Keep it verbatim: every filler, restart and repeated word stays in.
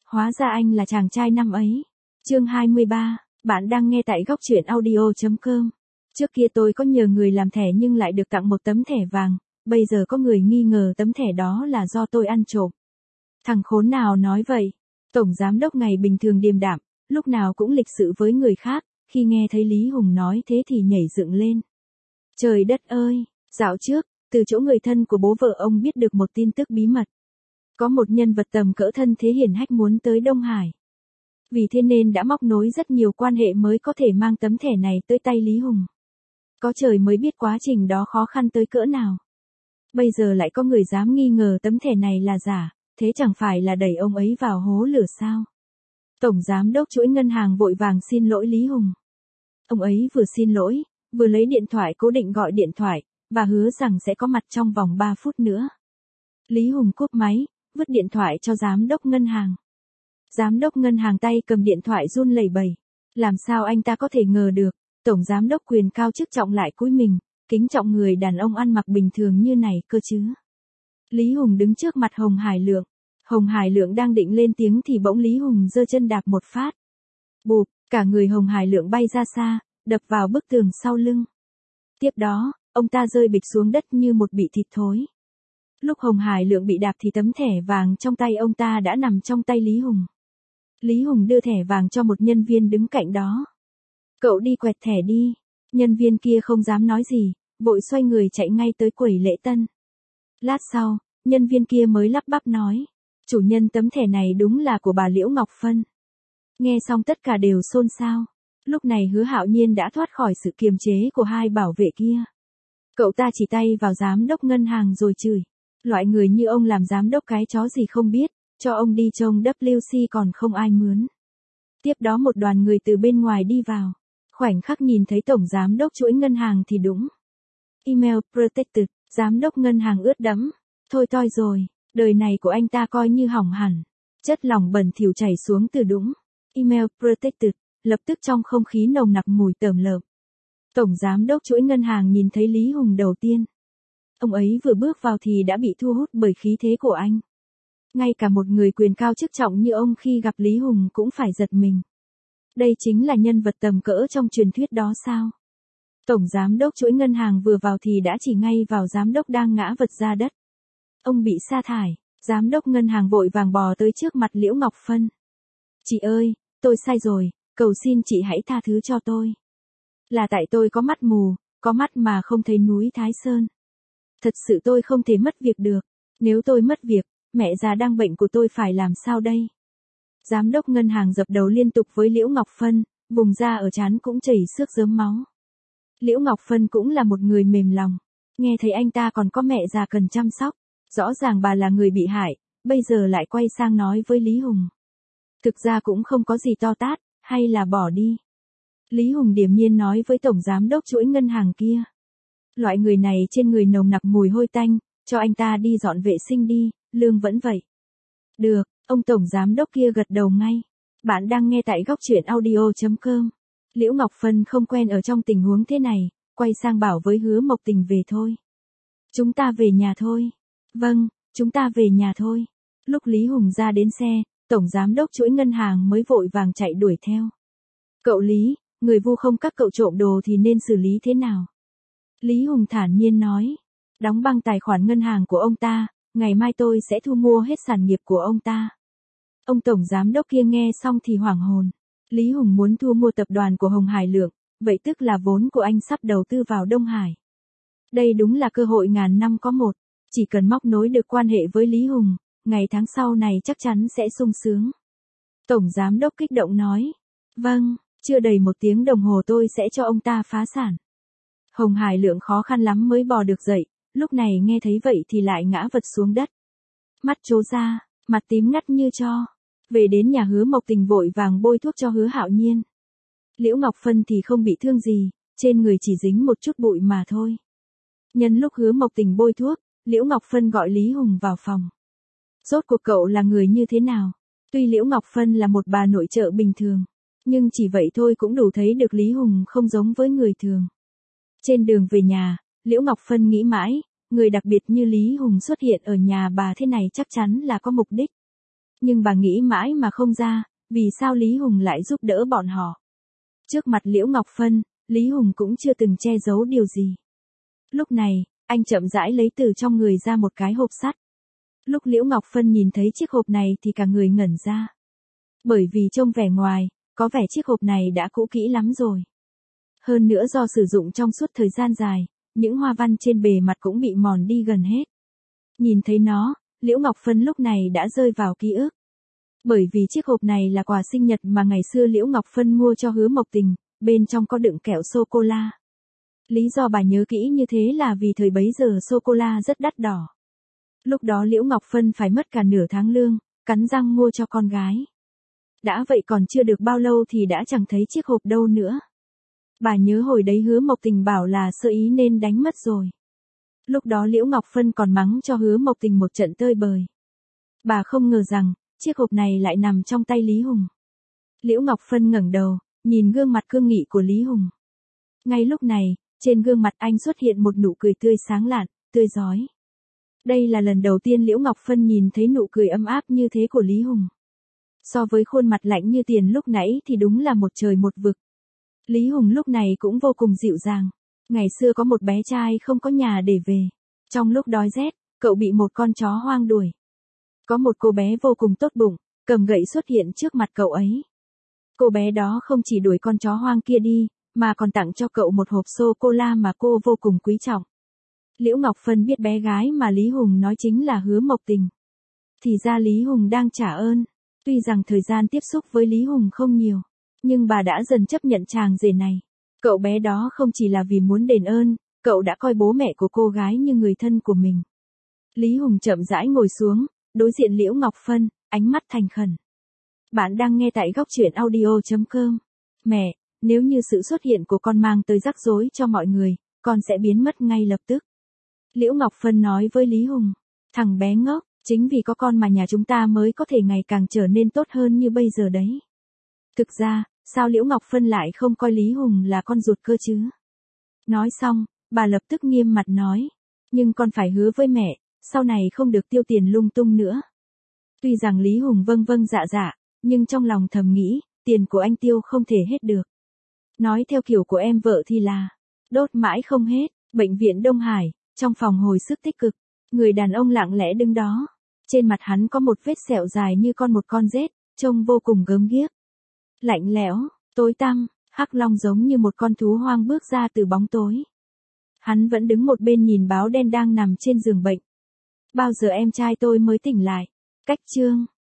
Hóa ra anh là chàng trai năm ấy. Chương hai mươi ba, bạn đang nghe tại góc truyện audio chấm com. Trước kia tôi có nhờ người làm thẻ nhưng lại được tặng một tấm thẻ vàng, bây giờ có người nghi ngờ tấm thẻ đó là do tôi ăn trộm. Thằng khốn nào nói vậy? Tổng giám đốc ngày bình thường điềm đạm, lúc nào cũng lịch sự với người khác, khi nghe thấy Lý Hùng nói thế thì nhảy dựng lên. Trời đất ơi, dạo trước, từ chỗ người thân của bố vợ ông biết được một tin tức bí mật. Có một nhân vật tầm cỡ thân thế hiển hách muốn tới Đông Hải. Vì thế nên đã móc nối rất nhiều quan hệ mới có thể mang tấm thẻ này tới tay Lý Hùng. Có trời mới biết quá trình đó khó khăn tới cỡ nào. Bây giờ lại có người dám nghi ngờ tấm thẻ này là giả, thế chẳng phải là đẩy ông ấy vào hố lửa sao? Tổng giám đốc chuỗi ngân hàng vội vàng xin lỗi Lý Hùng. Ông ấy vừa xin lỗi, vừa lấy điện thoại cố định gọi điện thoại, và hứa rằng sẽ có mặt trong vòng ba phút nữa. Lý Hùng cúp máy, vứt điện thoại cho giám đốc ngân hàng. Giám đốc ngân hàng tay cầm điện thoại run lẩy bẩy. Làm sao anh ta có thể ngờ được, tổng giám đốc quyền cao chức trọng lại cúi mình, kính trọng người đàn ông ăn mặc bình thường như này cơ chứ. Lý Hùng đứng trước mặt Hồng Hải Lượng. Hồng Hải Lượng đang định lên tiếng thì bỗng Lý Hùng giơ chân đạp một phát. Bụp, cả người Hồng Hải Lượng bay ra xa, đập vào bức tường sau lưng. Tiếp đó, ông ta rơi bịch xuống đất như một bị thịt thối. Lúc Hồng Hải Lượng bị đạp thì tấm thẻ vàng trong tay ông ta đã nằm trong tay Lý Hùng. Lý Hùng đưa thẻ vàng cho một nhân viên đứng cạnh đó. Cậu đi quẹt thẻ đi. Nhân viên kia không dám nói gì, vội xoay người chạy ngay tới quầy lễ tân. Lát sau, nhân viên kia mới lắp bắp nói. Chủ nhân tấm thẻ này đúng là của bà Liễu Ngọc Phân. Nghe xong tất cả đều xôn xao. Lúc này Hứa Hạo Nhiên đã thoát khỏi sự kiềm chế của hai bảo vệ kia. Cậu ta chỉ tay vào giám đốc ngân hàng rồi chửi. Loại người như ông làm giám đốc cái chó gì không biết, cho ông đi trông W C còn không ai mướn. Tiếp đó một đoàn người từ bên ngoài đi vào. Khoảnh khắc nhìn thấy tổng giám đốc chuỗi ngân hàng thì đúng. Email protected, giám đốc ngân hàng ướt đẫm. Thôi toi rồi, đời này của anh ta coi như hỏng hẳn. Chất lỏng bẩn thỉu chảy xuống từ đũng. Email protected, lập tức trong không khí nồng nặc mùi tởm lợm. Tổng giám đốc chuỗi ngân hàng nhìn thấy Lý Hùng đầu tiên. Ông ấy vừa bước vào thì đã bị thu hút bởi khí thế của anh. Ngay cả một người quyền cao chức trọng như ông khi gặp Lý Hùng cũng phải giật mình. Đây chính là nhân vật tầm cỡ trong truyền thuyết đó sao? Tổng giám đốc chuỗi ngân hàng vừa vào thì đã chỉ ngay vào giám đốc đang ngã vật ra đất. Ông bị sa thải, giám đốc ngân hàng vội vàng bò tới trước mặt Liễu Ngọc Phân. Chị ơi, tôi sai rồi, cầu xin chị hãy tha thứ cho tôi. Là tại tôi có mắt mù, có mắt mà không thấy núi Thái Sơn. Thật sự tôi không thể mất việc được, nếu tôi mất việc, mẹ già đang bệnh của tôi phải làm sao đây? Giám đốc ngân hàng dập đầu liên tục với Liễu Ngọc Phân, vùng da ở trán cũng chảy xước rớm máu. Liễu Ngọc Phân cũng là một người mềm lòng, nghe thấy anh ta còn có mẹ già cần chăm sóc, rõ ràng bà là người bị hại, bây giờ lại quay sang nói với Lý Hùng. Thực ra cũng không có gì to tát, hay là bỏ đi. Lý Hùng điềm nhiên nói với tổng giám đốc chuỗi ngân hàng kia. Loại người này trên người nồng nặc mùi hôi tanh, cho anh ta đi dọn vệ sinh đi, lương vẫn vậy. Được, ông tổng giám đốc kia gật đầu ngay. Bạn đang nghe tại góc truyện audio chấm com. Liễu Ngọc Phân không quen ở trong tình huống thế này, quay sang bảo với Hứa Mộc Tình về thôi. Chúng ta về nhà thôi. Vâng, chúng ta về nhà thôi. Lúc Lý Hùng ra đến xe, tổng giám đốc chuỗi ngân hàng mới vội vàng chạy đuổi theo. Cậu Lý, người vu không các cậu trộm đồ thì nên xử lý thế nào? Lý Hùng thản nhiên nói. Đóng băng tài khoản ngân hàng của ông ta, ngày mai tôi sẽ thu mua hết sản nghiệp của ông ta. Ông tổng giám đốc kia nghe xong thì hoảng hồn. Lý Hùng muốn thu mua tập đoàn của Hồng Hải Lượng, vậy tức là vốn của anh sắp đầu tư vào Đông Hải. Đây đúng là cơ hội ngàn năm có một, chỉ cần móc nối được quan hệ với Lý Hùng, ngày tháng sau này chắc chắn sẽ sung sướng. Tổng giám đốc kích động nói. Vâng, chưa đầy một tiếng đồng hồ tôi sẽ cho ông ta phá sản. Hồng Hải Lượng khó khăn lắm mới bò được dậy, lúc này nghe thấy vậy thì lại ngã vật xuống đất. Mắt trố ra, mặt tím ngắt như tro. Về đến nhà Hứa Mộc Tình vội vàng bôi thuốc cho Hứa Hạo Nhiên. Liễu Ngọc Phân thì không bị thương gì, trên người chỉ dính một chút bụi mà thôi. Nhân lúc Hứa Mộc Tình bôi thuốc, Liễu Ngọc Phân gọi Lý Hùng vào phòng. Rốt cuộc cậu là người như thế nào? Tuy Liễu Ngọc Phân là một bà nội trợ bình thường, nhưng chỉ vậy thôi cũng đủ thấy được Lý Hùng không giống với người thường. Trên đường về nhà, Liễu Ngọc Phân nghĩ mãi, người đặc biệt như Lý Hùng xuất hiện ở nhà bà thế này chắc chắn là có mục đích. Nhưng bà nghĩ mãi mà không ra, vì sao Lý Hùng lại giúp đỡ bọn họ. Trước mặt Liễu Ngọc Phân, Lý Hùng cũng chưa từng che giấu điều gì. Lúc này, anh chậm rãi lấy từ trong người ra một cái hộp sắt. Lúc Liễu Ngọc Phân nhìn thấy chiếc hộp này thì cả người ngẩn ra. Bởi vì trông vẻ ngoài, có vẻ chiếc hộp này đã cũ kỹ lắm rồi. Hơn nữa do sử dụng trong suốt thời gian dài, những hoa văn trên bề mặt cũng bị mòn đi gần hết. Nhìn thấy nó, Liễu Ngọc Phân lúc này đã rơi vào ký ức. Bởi vì chiếc hộp này là quà sinh nhật mà ngày xưa Liễu Ngọc Phân mua cho Hứa Mộc Tình, bên trong có đựng kẹo sô-cô-la. Lý do bà nhớ kỹ như thế là vì thời bấy giờ sô-cô-la rất đắt đỏ. Lúc đó Liễu Ngọc Phân phải mất cả nửa tháng lương, cắn răng mua cho con gái. Đã vậy còn chưa được bao lâu thì đã chẳng thấy chiếc hộp đâu nữa. Bà nhớ hồi đấy Hứa Mộc Tình bảo là sơ ý nên đánh mất rồi. Lúc đó Liễu Ngọc Phân còn mắng cho Hứa Mộc Tình một trận tơi bời. Bà không ngờ rằng, chiếc hộp này lại nằm trong tay Lý Hùng. Liễu Ngọc Phân ngẩng đầu, nhìn gương mặt cương nghị của Lý Hùng. Ngay lúc này, trên gương mặt anh xuất hiện một nụ cười tươi sáng lạn, tươi rói. Đây là lần đầu tiên Liễu Ngọc Phân nhìn thấy nụ cười ấm áp như thế của Lý Hùng. So với khuôn mặt lạnh như tiền lúc nãy thì đúng là một trời một vực. Lý Hùng lúc này cũng vô cùng dịu dàng. Ngày xưa có một bé trai không có nhà để về. Trong lúc đói rét, cậu bị một con chó hoang đuổi. Có một cô bé vô cùng tốt bụng, cầm gậy xuất hiện trước mặt cậu ấy. Cô bé đó không chỉ đuổi con chó hoang kia đi, mà còn tặng cho cậu một hộp sô-cô-la mà cô vô cùng quý trọng. Liễu Ngọc Phân biết bé gái mà Lý Hùng nói chính là Hứa Mộc Tình. Thì ra Lý Hùng đang trả ơn. Tuy rằng thời gian tiếp xúc với Lý Hùng không nhiều, nhưng bà đã dần chấp nhận chàng rể này. Cậu bé đó không chỉ là vì muốn đền ơn, cậu đã coi bố mẹ của cô gái như người thân của mình. Lý Hùng chậm rãi ngồi xuống, đối diện Liễu Ngọc Phân, ánh mắt thành khẩn. Bạn đang nghe tại góc truyện audio chấm com. Mẹ, nếu như sự xuất hiện của con mang tới rắc rối cho mọi người, con sẽ biến mất ngay lập tức. Liễu Ngọc Phân nói với Lý Hùng. Thằng bé ngốc, chính vì có con mà nhà chúng ta mới có thể ngày càng trở nên tốt hơn như bây giờ đấy. Thực ra, sao Liễu Ngọc Phân lại không coi Lý Hùng là con ruột cơ chứ? Nói xong, bà lập tức nghiêm mặt nói. Nhưng con phải hứa với mẹ, sau này không được tiêu tiền lung tung nữa. Tuy rằng Lý Hùng vâng vâng dạ dạ, nhưng trong lòng thầm nghĩ, tiền của anh tiêu không thể hết được. Nói theo kiểu của em vợ thì là, đốt mãi không hết. Bệnh viện Đông Hải, trong phòng hồi sức tích cực, người đàn ông lặng lẽ đứng đó. Trên mặt hắn có một vết sẹo dài như con một con rết, trông vô cùng gớm ghiếc. Lạnh lẽo, tối tăm, Hắc Long giống như một con thú hoang bước ra từ bóng tối. Hắn vẫn đứng một bên nhìn báo đen đang nằm trên giường bệnh. Bao giờ em trai tôi mới tỉnh lại? Cách chương